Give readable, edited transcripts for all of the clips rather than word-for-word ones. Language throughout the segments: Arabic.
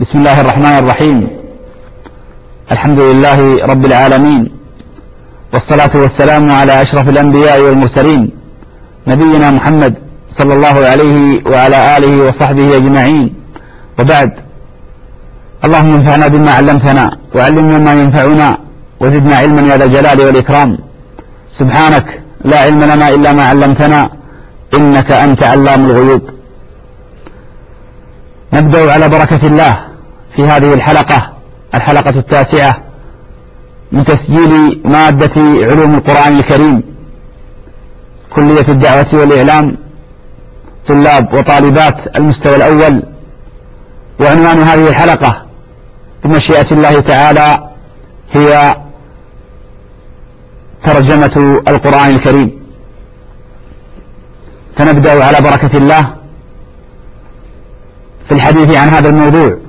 بسم الله الرحمن الرحيم. الحمد لله رب العالمين، والصلاة والسلام على أشرف الأنبياء والمرسلين، نبينا محمد صلى الله عليه وعلى آله وصحبه أجمعين، وبعد. اللهم انفعنا بما علمتنا وعلمنا ما ينفعنا وزدنا علما يا ذا الجلال والإكرام. سبحانك لا علم لنا إلا ما علمتنا إنك أنت علام الغيوب. نبدأ على بركة الله في هذه الحلقة التاسعة من تسجيل مادة علوم القرآن الكريم، كلية الدعوة والإعلام، طلاب وطالبات المستوى الأول. وعنوان هذه الحلقة بمشيئة الله تعالى هي ترجمة القرآن الكريم. فنبدأ على بركة الله في الحديث عن هذا الموضوع.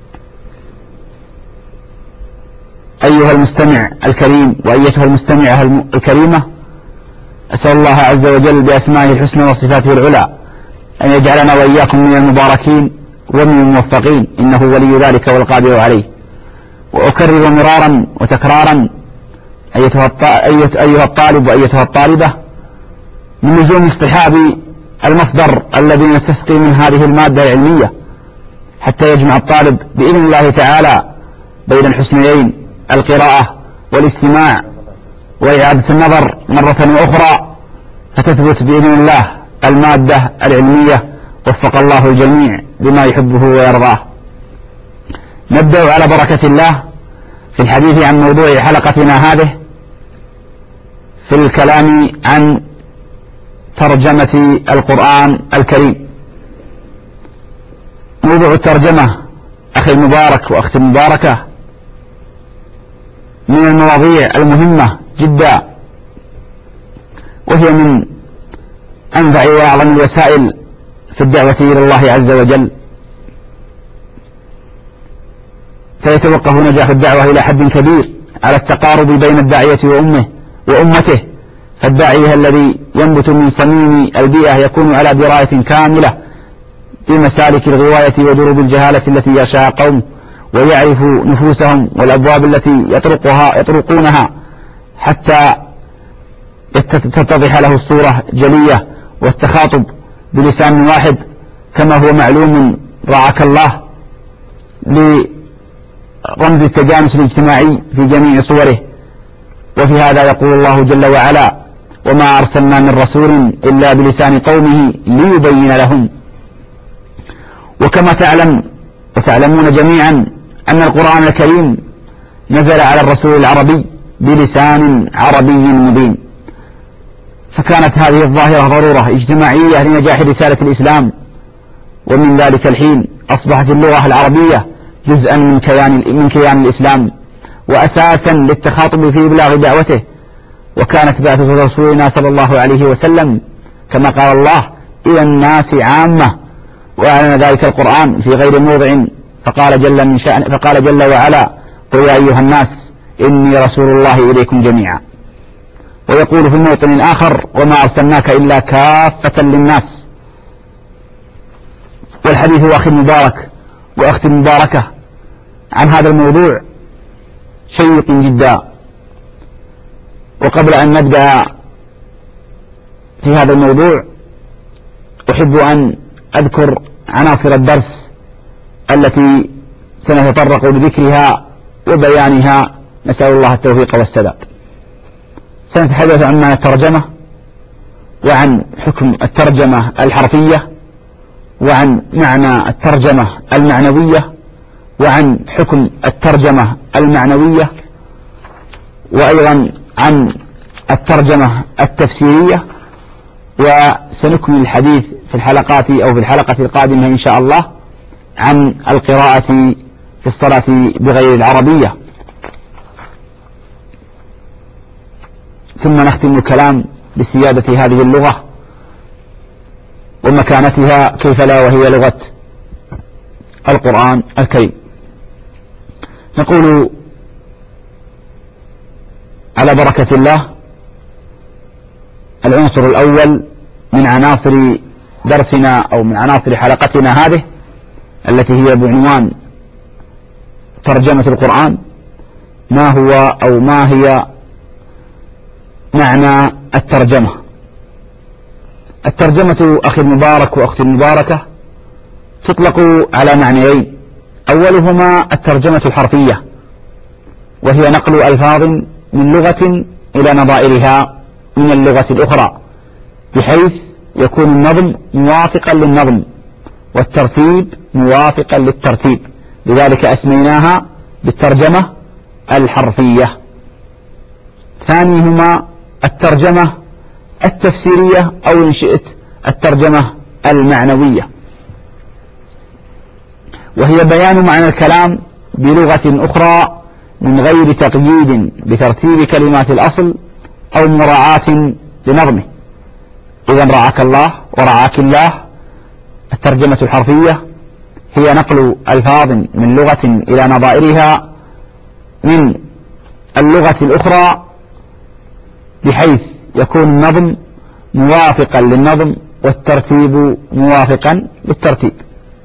أيها المستمع الكريم وأيتها المستمعة الكريمة، أسأل الله عز وجل بأسمائه الحسنى وصفاته العلى أن يجعلنا وإياكم من المباركين ومن الموفقين، إنه ولي ذلك والقادر عليه. وأكرر مرارا وتكرارا أيها الطالب وأيتها الطالبة من لزوم اصطحاب المصدر الذي نستسقي من هذه المادة العلمية، حتى يجمع الطالب بإذن الله تعالى بين الحسنيين، القراءة والاستماع وإعادة النظر مرة أخرى، فتثبت بإذن الله المادة العلمية. وفق الله الجميع بما يحبه ويرضاه. نبدأ على بركة الله في الحديث عن موضوع حلقتنا هذه، في الكلام عن ترجمة القرآن الكريم. موضوع الترجمة أخي المبارك وأختي المباركة من المواضيع المهمة جدا، وهي من أنفع وأعظم الوسائل في الدعوة إلى الله عز وجل. فيتوقف نجاح الدعوة إلى حد كبير على التقارب بين الداعية وأمته. فالداعية الذي ينبت من صميم البيئة يكون على دراية كاملة بمسالك الغواية ودروب الجهالة التي يشاء قوم، ويعرف نفوسهم والأبواب التي يطرقونها حتى تتضح له الصورة جلية، والتخاطب بلسان واحد كما هو معلوم رعاك الله لرمز التجانس الاجتماعي في جميع صوره. وفي هذا يقول الله جل وعلا: وما أرسلنا من رسول إلا بلسان قومه ليبين لهم. وكما تعلم وتعلمون جميعا أن القرآن الكريم نزل على الرسول العربي بلسان عربي مبين، فكانت هذه الظاهرة ضرورة اجتماعية لنجاح رسالة الإسلام. ومن ذلك الحين أصبحت اللغة العربية جزءا من كيان الإسلام، وأساسا للتخاطب في إبلاغ دعوته. وكانت بعثة رسولنا صلى الله عليه وسلم كما قال الله إلى الناس عامة، وأعلن ذلك القرآن في غير موضع، فقال جل وعلا: قل يا أيها الناس إني رسول الله إليكم جميعا. ويقول في موطن آخر: وما أرسلناك إلا كافة للناس. والحديث أخي المبارك وأختي المباركة عن هذا الموضوع شيق جدا. وقبل أن نبدأ في هذا الموضوع أحب أن أذكر عناصر الدرس التي سنتطرق لذكرها وبيانها، نسأل الله التوفيق والسداد. سنتحدث عن معنى الترجمة، وعن حكم الترجمة الحرفية، وعن معنى الترجمة المعنوية، وعن حكم الترجمة المعنوية، وأيضا عن الترجمة التفسيرية. وسنكمل الحديث في الحلقة القادمة إن شاء الله عن القراءة في الصلاة بغير العربية. ثم نختم الكلام بسيادة هذه اللغة ومكانتها، كيف لا وهي لغة القرآن الكريم. نقول على بركة الله: العنصر الأول من عناصر درسنا أو من عناصر حلقتنا هذه التي هي بعنوان ترجمة القرآن ما هو أو ما هي معنى الترجمة. الترجمة أخي المبارك وأختي المباركة تطلق على معنيين: أولهما الترجمة الحرفية، وهي نقل ألفاظ من لغة إلى نظائرها من اللغة الأخرى، بحيث يكون النظم موافقا للنظم والترتيب موافقا للترتيب، لذلك أسميناها بالترجمة الحرفية. ثانيهما الترجمة التفسيرية، أو إن شئت الترجمة المعنوية، وهي بيان معنى الكلام بلغة أخرى من غير تقييد بترتيب كلمات الأصل أو مراعاة لنظمه. إذن رعاك الله ورعاك الله، الترجمة الحرفية هي نقل ألفاظ من لغة إلى نظائرها من اللغة الأخرى، بحيث يكون النظم موافقا للنظم والترتيب موافقا للترتيب.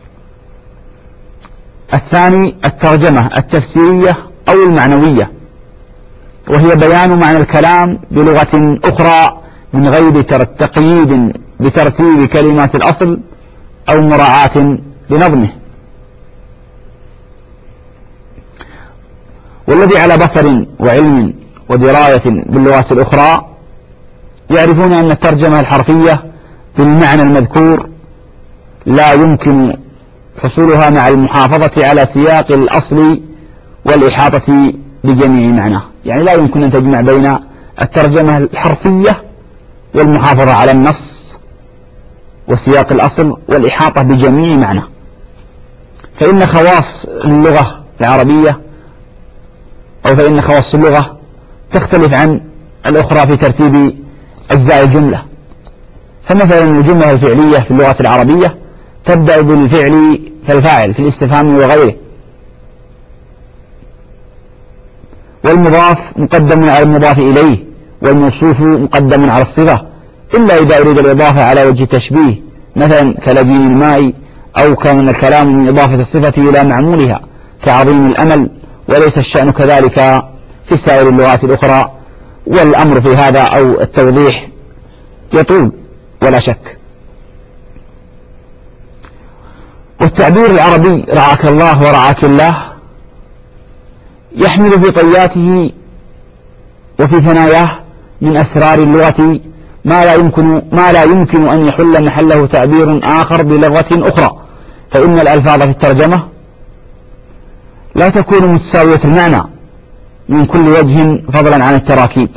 الثاني الترجمة التفسيرية أو المعنوية، وهي بيان معنى الكلام بلغة أخرى من غير تقييد بترتيب كلمات الأصل أو مراعاة لنظمه. والذي على بصر وعلم ودراية باللغات الأخرى يعرفون أن الترجمة الحرفية بالمعنى المذكور لا يمكن حصولها مع المحافظة على سياق الأصل والإحاطة بجميع معناه. يعني لا يمكن أن تجمع بين الترجمة الحرفية والمحافظة على النص وسياق الأصل والإحاطة بجميع معناه، فإن خواص اللغة العربية فإن خواص اللغة تختلف عن الأخرى في ترتيب أجزاء الجملة. فمثلا الجملة الفعلية في اللغة العربية تبدأ بالفعل كالفاعل في الاستفهام وغيره، والمضاف مقدم على المضاف إليه، والموصوف مقدم على الصفة، إلا إذا أريد الإضافة على وجه التشبيه، مثلا كلجين الماء، أو كان الكلام من إضافة الصفة إلى معمولها كعظيم الأمل، وليس الشأن كذلك في سائر اللغات الأخرى. والأمر في هذا أو التوضيح يطول ولا شك. والتعبير العربي رعاك الله ورعاك الله يحمل في طياته وفي ثناياه من أسرار اللغة ما لا يمكن أن يحل محله تعبير آخر بلغة أخرى، فإن الألفاظ في الترجمة لا تكون متساوية المعنى من كل وجه فضلا عن التراكيب.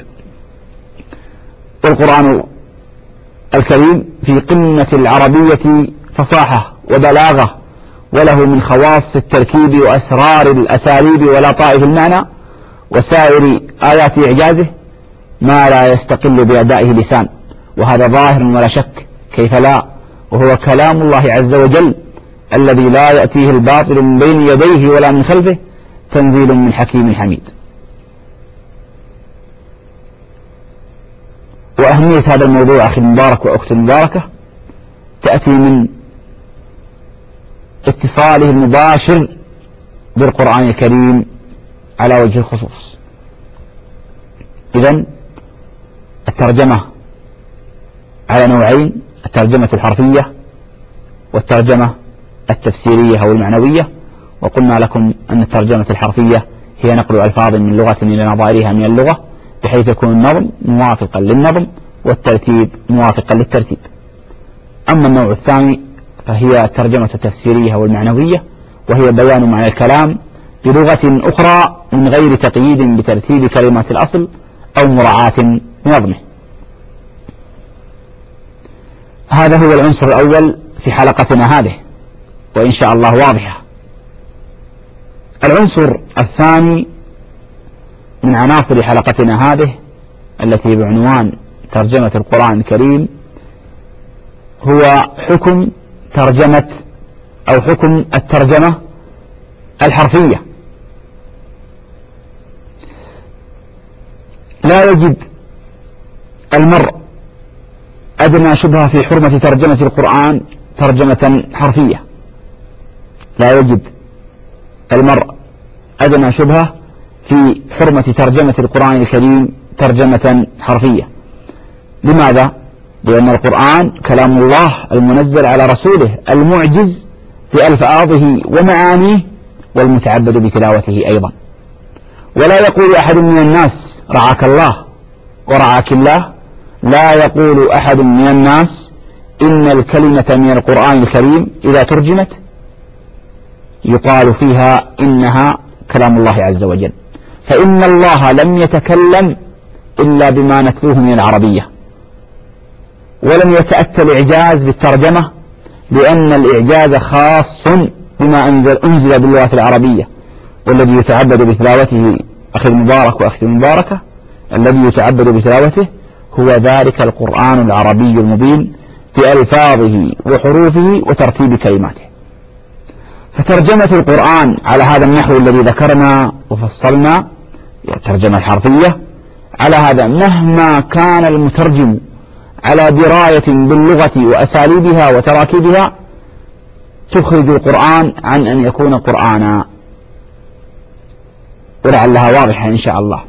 والقرآن الكريم في قمة العربية فصاحة وبلاغة، وله من خواص التركيب وأسرار الأساليب ولطائف المعنى وسائر آيات إعجازه ما لا يستقل بأدائه لسان، وهذا ظاهر ولا شك، كيف لا، وهو كلام الله عز وجل الذي لا يأتيه الباطل من بين يديه ولا من خلفه، تنزيل من حكيم حميد. وأهمية هذا الموضوع أخي المبارك وأختي المباركة تأتي من اتصاله المباشر بالقرآن الكريم على وجه الخصوص. إذن الترجمة على نوعين: الترجمة الحرفية والترجمة التفسيرية أو المعنوية. وقلنا لكم أن الترجمة الحرفية هي نقل ألفاظ من لغة إلى نظائرها من اللغة، بحيث يكون النظم موافقا للنظم والترتيب موافقا للترتيب. أما النوع الثاني فهي الترجمة التفسيرية والمعنوية، وهي بيان معنى الكلام بلغة أخرى من غير تقييد بترتيب كلمات الأصل أو مراعاة لنظمه. هذا هو العنصر الأول في حلقتنا هذه، وإن شاء الله واضحة. العنصر الثاني من عناصر حلقتنا هذه التي بعنوان ترجمة القرآن الكريم هو حكم الترجمة الحرفية. لا يجد المرء أدنى شبهة في حرمة ترجمة القرآن ترجمة حرفية. لا يجد المرء أدنى شبهة في حرمة ترجمة القرآن الكريم ترجمة حرفية. لماذا؟ لأن القرآن كلام الله المنزل على رسوله المعجز بألفاظه ومعانيه والمتعبد بتلاوته أيضا. ولا يقول أحد من الناس رعاك الله ورعاك الله، لا يقول أحد من الناس إن الكلمة من القرآن الكريم إذا ترجمت يقال فيها إنها كلام الله عز وجل، فإن الله لم يتكلم إلا بما نتلوه من العربية، ولم يتأتى الإعجاز بالترجمة، لأن الإعجاز خاص بما أنزل باللغة العربية. والذي يتعبد بتلاوته أخي المبارك وأختي المباركة، الذي يتعبد بتلاوته هو ذلك القرآن العربي المبين بألفاظه وحروفه وترتيب كلماته. فترجمة القرآن على هذا النحو الذي ذكرنا وفصلنا، الترجمة الحرفية، على هذا مهما كان المترجم على دراية باللغة وأساليبها وتراكيبها، تخرج القرآن عن أن يكون قرآنا. ولعلها واضحة إن شاء الله.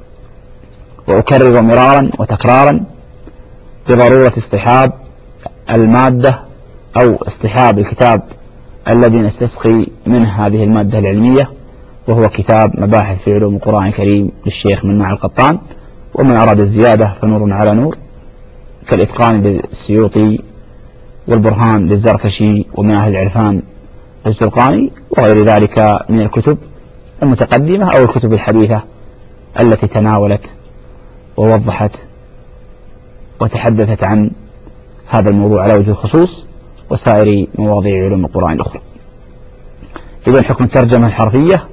وأكرر مرارا وتكرارا بضرورة اصطحاب المادة أو اصطحاب الكتاب الذي نستسقي منه هذه المادة العلمية، وهو كتاب مباحث في علوم القرآن الكريم للشيخ مناع القطان. ومن أراد الزيادة فنور على نور، كالإتقان للسيوطي والبرهان للزركشي ومن أهل العرفان للزرقاني وغير ذلك من الكتب المتقدمة أو الكتب الحديثة التي تناولت ووضحت وتحدثت عن هذا الموضوع على وجه الخصوص وسائر مواضيع علوم القرآن الأخرى. إذن حكم الترجمة الحرفية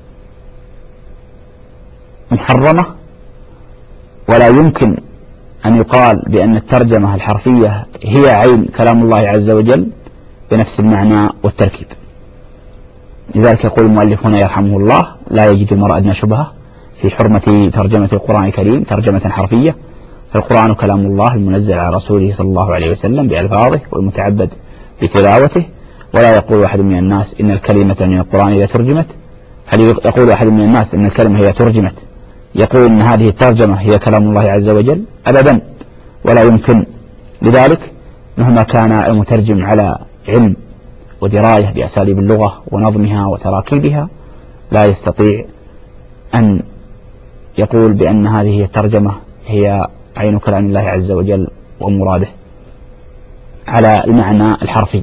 محرمة، ولا يمكن أن يقال بأن الترجمة الحرفية هي عين كلام الله عز وجل بنفس المعنى والتركيب. لذلك يقول المؤلف هنا يرحمه الله: لا يجد المرء أدنى شبهة في حرمة ترجمة القرآن الكريم ترجمة حرفية، فالقرآن كلام الله المنزل على رسوله صلى الله عليه وسلم بألفاظه والمتعبد بتلاوته. ولا يقول أحد من الناس إن الكلمة من القرآن إذا ترجمت، هل يقول أحد من الناس إن الكلمة هي ترجمت يقول إن هذه الترجمة هي كلام الله عز وجل؟ أبدا، ولا يمكن. لذلك مهما كان المترجم على علم ودراية بأساليب اللغة ونظمها وتراكيبها، لا يستطيع أن يقول بأن هذه الترجمة هي عين كلام الله عز وجل ومراده على المعنى الحرفي.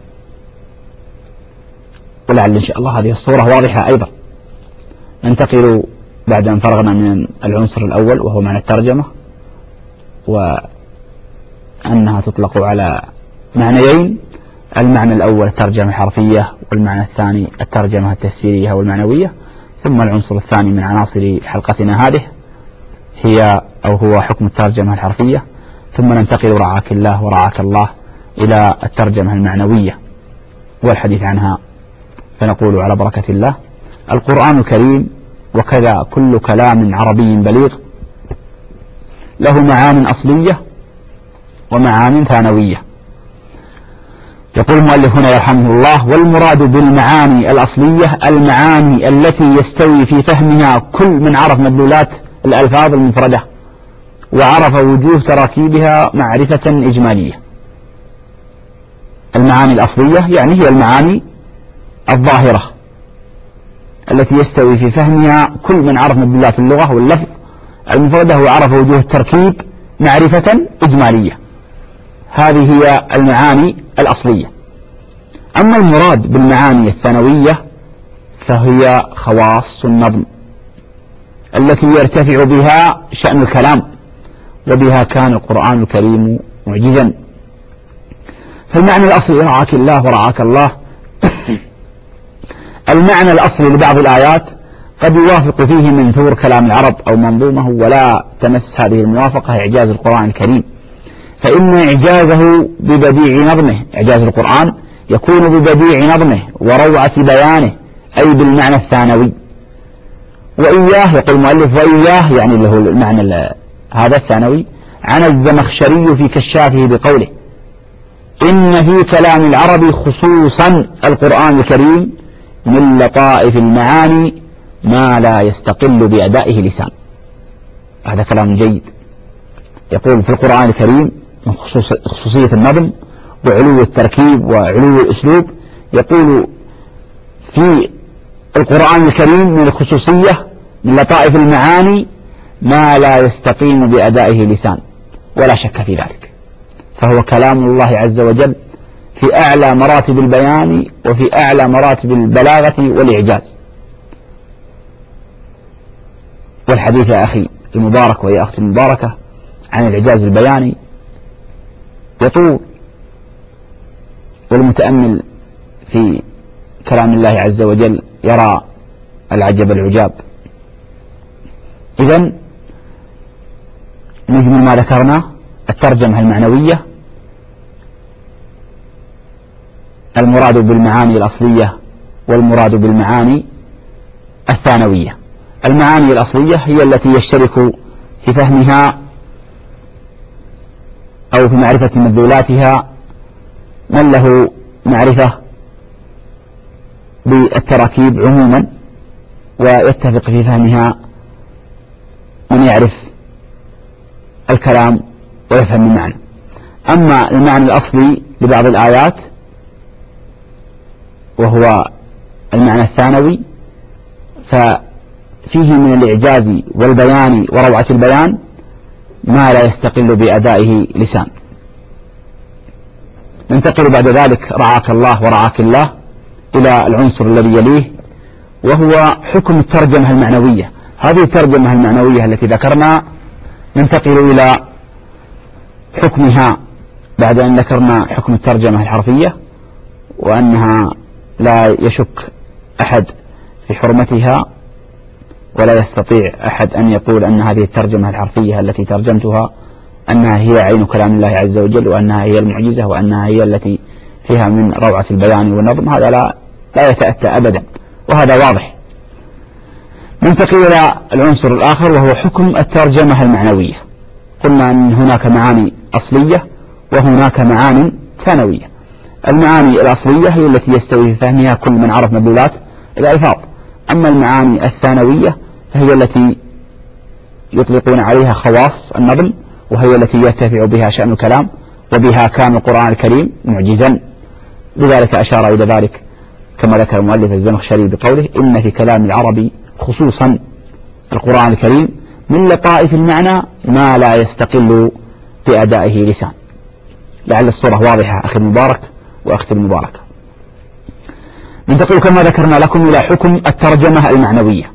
ولعل إن شاء الله هذه الصورة واضحة أيضا. ننتقل بعد أن فرغنا من العنصر الأول وهو معنى الترجمة، وأنها تطلق على معنيين: المعنى الأول الترجمة الحرفية، والمعنى الثاني الترجمة التفسيرية والمعنوية. ثم العنصر الثاني من عناصر حلقتنا هذه هو حكم الترجمة الحرفية. ثم ننتقل رعاك الله ورعاك الله إلى الترجمة المعنوية والحديث عنها. فنقول على بركة الله: القرآن الكريم وكذا كل كلام عربي بليغ له معان أصلية ومعان ثانوية. يقول المؤلف هنا يرحمه الله: والمراد بالمعاني الأصلية المعاني التي يستوي في فهمها كل من عرف مدلولات الألفاظ المفردة وعرف وجوه تراكيبها معرفة إجمالية. المعاني الأصلية يعني هي المعاني الظاهرة التي يستوي في فهمها كل من عرف مدلولات اللغة واللفظ المفردة وعرف وجوه التركيب معرفة إجمالية. هذه هي المعاني الأصلية. أما المراد بالمعاني الثانوية فهي خواص النظم التي يرتفع بها شأن الكلام، وبها كان القرآن الكريم معجزا. فالمعنى الأصلي رعاك الله ورعاك الله المعنى الأصلي لبعض الآيات قد يوافق فيه منثور كلام العرب أو منظومه، ولا تمس هذه الموافقة إعجاز القرآن الكريم، فإن إعجازه ببديع نظمه، إعجاز القرآن يكون ببديع نظمه وروعة بيانه، أي بالمعنى الثانوي. وإياه يقول المؤلف وإياه يعني اللي هو المعنى هذا الثانوي عن الزمخشري في كشافه بقوله: إن في كلام العرب خصوصا القرآن الكريم من لطائف المعاني ما لا يستقل بأدائه لسان. هذا كلام جيد. يقول في القرآن الكريم من خصوصية النظم وعلو التركيب وعلو الأسلوب، يقول في القرآن الكريم من الخصوصية من لطائف المعاني ما لا يستقيم بأدائه لسان، ولا شك في ذلك، فهو كلام الله عز وجل في أعلى مراتب البيان وفي أعلى مراتب البلاغة والإعجاز. والحديث يا أخي المبارك ويا أختي المباركة عن الإعجاز البياني يطول، والمتأمل في كلام الله عز وجل يرى العجب العجاب. إذن نجمل ما ذكرنا: الترجمة المعنوية، المراد بالمعاني الأصلية والمراد بالمعاني الثانوية. المعاني الأصلية هي التي يشترك في فهمها أو في معرفة مدلولاتها من له معرفة بالتراكيب عموما، ويتفق في فهمها من يعرف الكلام ويفهم المعنى. أما المعنى الأصلي لبعض الآيات وهو المعنى الثانوي، ففيه من الإعجاز والبيان وروعة البيان ما لا يستقل بأدائه لسان. ننتقل بعد ذلك رعاك الله ورعاك الله إلى العنصر الذي يليه، وهو حكم الترجمة المعنوية. هذه الترجمة المعنوية التي ذكرنا ننتقل إلى حكمها بعد أن ذكرنا حكم الترجمة الحرفية، وأنها لا يشك أحد في حرمتها، ولا يستطيع أحد أن يقول أن هذه الترجمة الحرفية التي ترجمتها أنها هي عين كلام الله عز وجل، وأنها هي المعجزة، وأنها هي التي فيها من روعة البيان والنظم. هذا لا يتأتى أبدا، وهذا واضح. ننتقل إلى العنصر الآخر وهو حكم الترجمة المعنوية. قلنا أن هناك معاني أصلية وهناك معاني ثانوية. المعاني الأصلية هي التي يستوي في فهمها كل من عرف مدلولات الألفاظ، أما المعاني الثانوية فهي التي يطلقون عليها خواص النظم، وهي التي يرتفع بها شأن الكلام، وبها كان القرآن الكريم معجزا. لذلك أشار إلى ذلك كما ذكر المؤلف الزمخشري بقوله: إن في كلام العربي خصوصا القرآن الكريم من لطائف المعنى ما لا يستقل بأدائه لسان. لعل الصورة واضحة أخي المبارك وأختي المباركة. ننتقل كما ذكرنا لكم إلى حكم الترجمة المعنوية.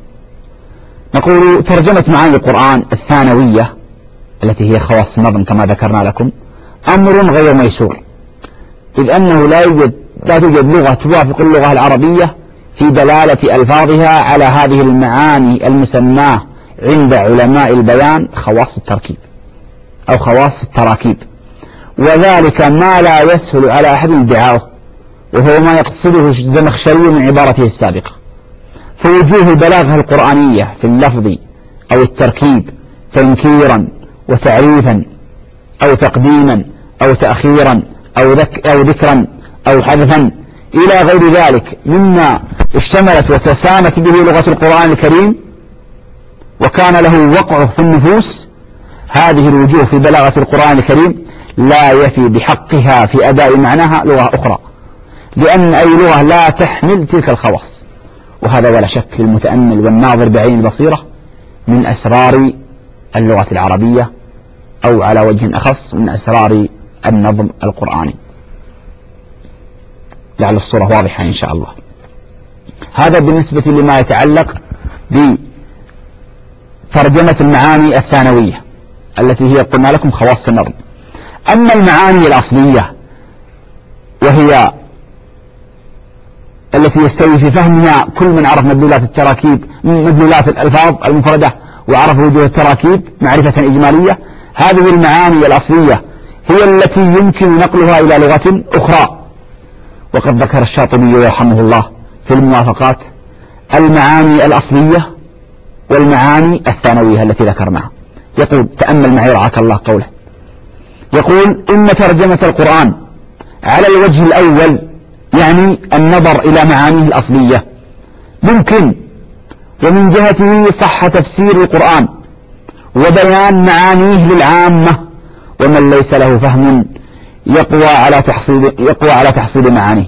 نقول: ترجمة معاني القرآن الثانوية التي هي خواص النظم كما ذكرنا لكم أمر غير ميسور، إذ أنه لا توجد لغة توافق اللغة العربية في دلالة ألفاظها على هذه المعاني المسماة عند علماء البيان خواص التركيب أو خواص التراكيب، وذلك ما لا يسهل على أحد ادعاؤه، وهو ما يقصده الزمخشري من عبارته السابقة. فوجوه البلاغة القرآنية في اللفظ أو التركيب تنكيرا وتعريفا أو تقديما أو تأخيرا أو ذكرا أو حذفا إلى غير ذلك مما اشتملت وتسامت به لغة القرآن الكريم وكان له وقعه في النفوس، هذه الوجوه في بلاغة القرآن الكريم لا يفي بحقها في أداء معناها لغة أخرى، لأن أي لغة لا تحمل تلك الخواص. وهذا ولا شك للمتأمل والناظر بعين البصيرة من أسرار اللغة العربية، أو على وجه أخص من أسرار النظم القرآني. لعل الصورة واضحة إن شاء الله. هذا بالنسبة لما يتعلق بترجمة المعاني الثانوية التي هي قلنا لكم خواص النظم. أما المعاني الأصلية وهي التي يستوي في فهمها كل من عرف مدلولات التراكيب، مدلولات الألفاظ المفردة، وعرف وجوه التراكيب معرفة إجمالية، هذه المعاني الأصلية هي التي يمكن نقلها إلى لغة أخرى. وقد ذكر الشاطبي رحمه الله في الموافقات المعاني الأصلية والمعاني الثانوية التي ذكرناها. يقول: تأمل معي رعاك الله قوله، يقول: إن ترجمة القرآن على الوجه الأول يعني النظر إلى معانيه الأصلية ممكن، ومن جهته صح تفسير القرآن وبيان معانيه للعامة، ومن ليس له فهم يقوى على تحصيل معانيه.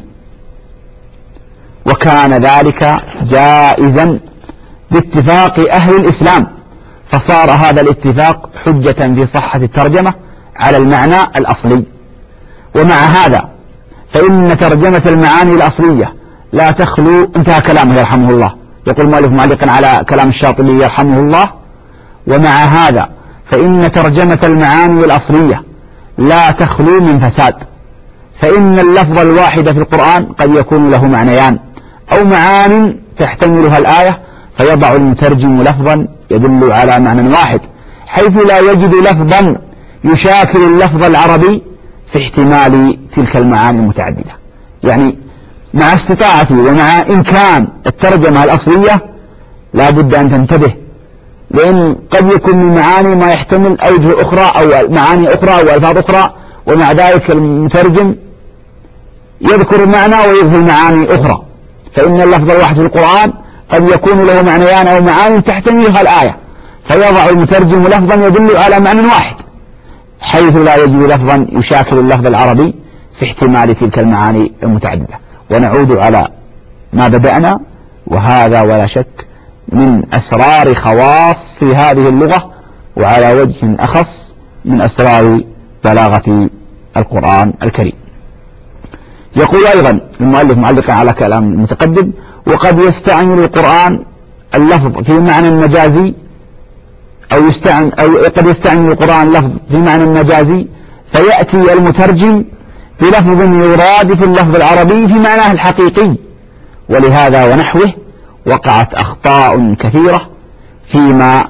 وكان ذلك جائزا باتفاق أهل الإسلام، فصار هذا الاتفاق حجة في صحة الترجمة على المعنى الأصلي. ومع هذا فإن ترجمة المعاني الأصلية لا تخلو، انتهى كلامه يرحمه الله، يقول المؤلف معلقا على كلام الشاطبي يرحمه الله: ومع هذا فإن ترجمة المعاني الأصلية لا تخلو من فساد، فإن اللفظ الواحد في القرآن قد يكون له معنيان أو معان تحتملها الآية، فيضع المترجم لفظا يدل على معنى واحد، حيث لا يجد لفظا يشاكل اللفظ العربي في احتمال تلك المعاني المتعددة. يعني مع استطاعتي ومع إمكان الترجمة الأصلية لا بد أن تنتبه، لأن قد يكون من معاني ما يحتمل أوجه أخرى أو معاني أخرى أو ألفاظ أخرى، ومع ذلك المترجم يذكر المعنى ويظهر معاني أخرى، فإن اللفظ الواحد في القرآن قد يكون له معنيان أو معاني تحتملها الآية، فيضع المترجم لفظا يدل على معنى واحد، حيث لا يجد لفظا يشاكل اللفظ العربي في احتمال تلك المعاني المتعددة. ونعود على ما بدأنا، وهذا ولا شك من أسرار خواص هذه اللغة، وعلى وجه أخص من أسرار بلاغة القرآن الكريم. يقول أيضا المؤلف معلقا على كلام المتقدم: وقد يستعمل القرآن اللفظ في معنى مجازي أو قد يستعمل القرآن اللفظ في معنى مجازي، فيأتي المترجم بلفظ يرادف اللفظ العربي في معناه الحقيقي، ولهذا ونحوه وقعت أخطاء كثيرة فيما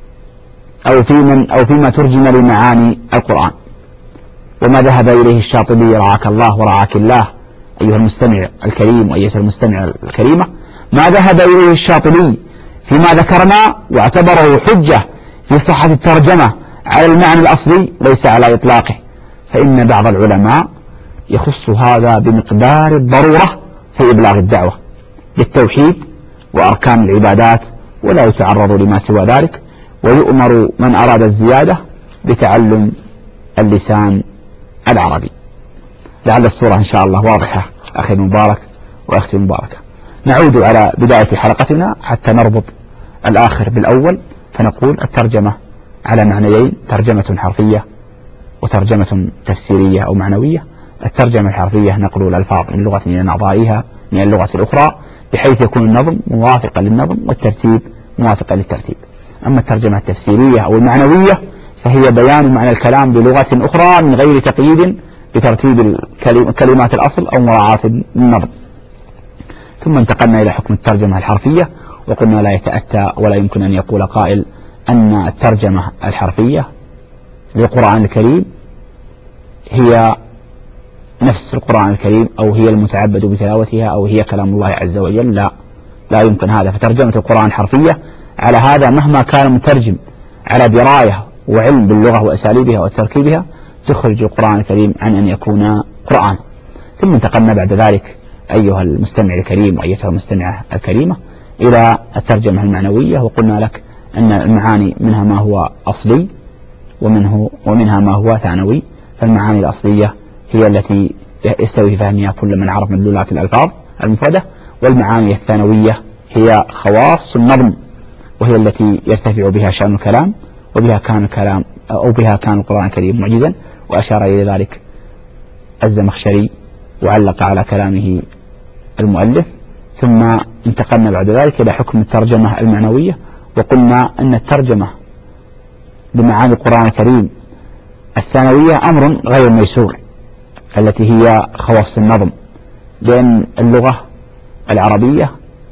ترجم لمعاني القرآن. وما ذهب إليه الشاطبي رعاك الله ورعاك الله أيها المستمع الكريم وأيها المستمع الكريمة، ما ذهب إليه الشاطبي فيما ذكرنا واعتبره حجة في صحة الترجمة على المعنى الأصلي ليس على إطلاقه، فإن بعض العلماء يخص هذا بمقدار الضرورة في إبلاغ الدعوة بالتوحيد وأركان العبادات، ولا يتعرض لما سوى ذلك، ويؤمر من أراد الزيادة بتعلم اللسان العربي. لعل الصورة إن شاء الله واضحة أخي المبارك وأختي المباركة. نعود على بداية حلقتنا حتى نربط الآخر بالأول، فنقول الترجمة على معنيين: ترجمة حرفية وترجمة تفسيرية أو معنوية. الترجمة الحرفية نقل الألفاظ من لغة إلى أعضائها من اللغة الأخرى، بحيث يكون النظم موافقا للنظم والترتيب موافقا للترتيب. أما الترجمة التفسيرية أو المعنوية فهي بيان معنى الكلام بلغة أخرى من غير تقييد بترتيب كلمات الأصل أو مراعاة النظم. ثم انتقلنا إلى حكم الترجمة الحرفية، وقلنا لا يتأتى ولا يمكن أن يقول قائل أن الترجمة الحرفية للقرآن الكريم هي نفس القرآن الكريم أو هي المتعبد بتلاوتها أو هي كلام الله عز وجل. لا يمكن هذا. فترجمة القرآن الحرفية على هذا مهما كان المترجم على دراية وعلم باللغة وأساليبها وتركيبها تخرج القرآن الكريم عن أن يكون قرآن. ثم انتقلنا بعد ذلك أيها المستمع الكريم وأيتها المستمعة الكريمة إلى الترجمة المعنوية، وقلنا لك أن المعاني منها ما هو أصلي ومنها ما هو ثانوي. فالمعاني الأصلية هي التي يستوي في فهمها كل من عرف مدلولات الألفاظ المفردة، والمعاني الثانوية هي خواص النظم، وهي التي يرتفع بها شأن الكلام، وبها كان القرآن الكريم معجزا. وأشار إلى ذلك الزمخشري وعلق على كلامه المؤلف. ثم انتقلنا بعد ذلك إلى حكم الترجمة المعنوية، وقلنا أن الترجمة بمعاني القرآن الكريم الثانوية أمر غير ميسور، التي هي خواص النظم، لأن اللغة العربية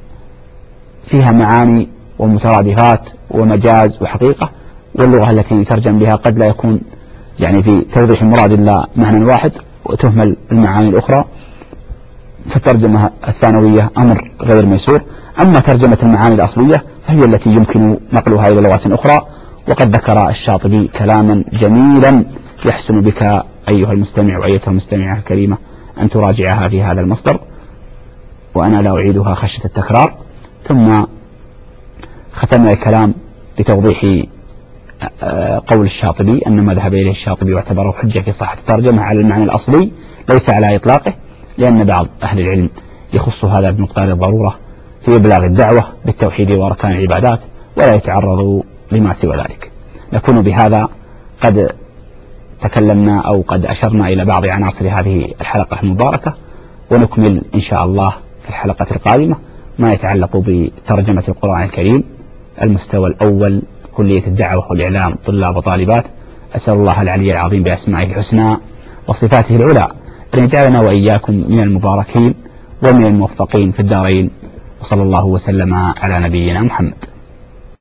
فيها معاني ومترادفات ومجاز وحقيقة، واللغة التي يترجم بها قد لا يكون يعني في توضيح المراد إلا معنى واحد وتهمل المعاني الأخرى. فالترجمة الثانوية أمر غير ميسور. أما ترجمة المعاني الأصلية فهي التي يمكن نقلها إلى لغة أخرى، وقد ذكر الشاطبي كلاما جميلا يحسن بك أيها المستمع وأيتها المستمعة الكريمة أن تراجعها في هذا المصدر، وأنا لا أعيدها خشية التكرار. ثم نستمع الكلام بتوضيح قول الشاطبي أن ما ذهب إليه الشاطبي واعتبره حجة في صحة الترجمة على المعنى الأصلي ليس على إطلاقه، لأن بعض أهل العلم يخص هذا بمقدار الضرورة في إبلاغ الدعوة بالتوحيد وأركان العبادات ولا يتعرض لما سوى ذلك. نكون بهذا قد تكلمنا أو قد أشرنا إلى بعض عناصر هذه الحلقة المباركة، ونكمل إن شاء الله في الحلقة القادمة ما يتعلق بترجمة القرآن الكريم المستوى الأول كلية الدعوة والإعلام طلاب وطالبات. أسأل الله العلي العظيم بأسمائه الحسنى وصفاته العلى أن يجعلنا وإياكم من المباركين ومن الموفقين في الدارين، وصلى الله وسلم على نبينا محمد.